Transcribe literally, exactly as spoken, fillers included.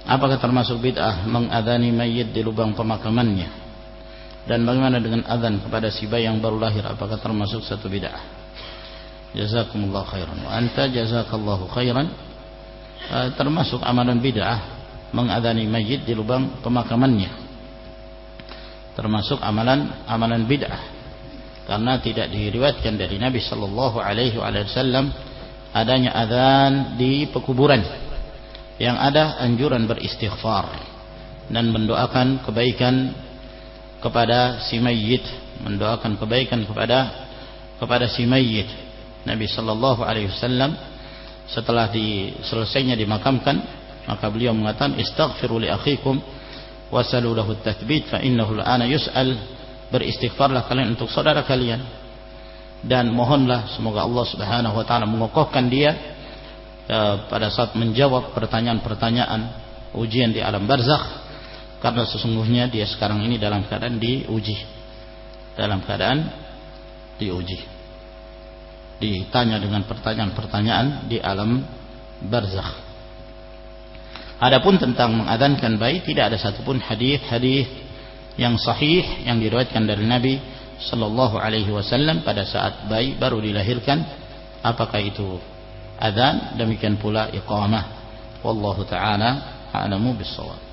Apakah termasuk bid'ah mengadani mayit di lubang pemakamannya? Dan bagaimana dengan adzan kepada si bayi yang baru lahir? Apakah termasuk satu bid'ah? Jazakumullah khairan wa anta jazakallahu khairan. Uh, termasuk amalan bid'ah mengadani mayit di lubang pemakamannya. Termasuk amalan amalan bid'ah karena tidak diriwayatkan dari Nabi sallallahu alaihi wasallam adanya adzan di pekuburan. Yang ada anjuran beristighfar dan mendoakan kebaikan kepada si mayit, mendoakan kebaikan kepada kepada si mayit. Nabi sallallahu alaihi wasallam setelah di selesainya dimakamkan, maka beliau mengatakan istaghfiru li akhikum wasalu lahu at-tathbit fa innahu al-ana yus'al. Beristighfarlah kalian untuk saudara kalian dan mohonlah semoga Allah Subhanahu wa taala mengokohkan dia uh, pada saat menjawab pertanyaan-pertanyaan ujian di alam barzakh, karena sesungguhnya dia sekarang ini dalam keadaan diuji, dalam keadaan diuji, ditanya dengan pertanyaan-pertanyaan di alam barzakh. Adapun tentang mengadhankan bayi, tidak ada satupun hadis-hadis yang sahih yang diriwayatkan dari Nabi sallallahu alaihi wasallam pada saat bayi baru dilahirkan, apakah itu adzan, demikian pula iqamah. Wallahu taala a'lamu bis-shawab.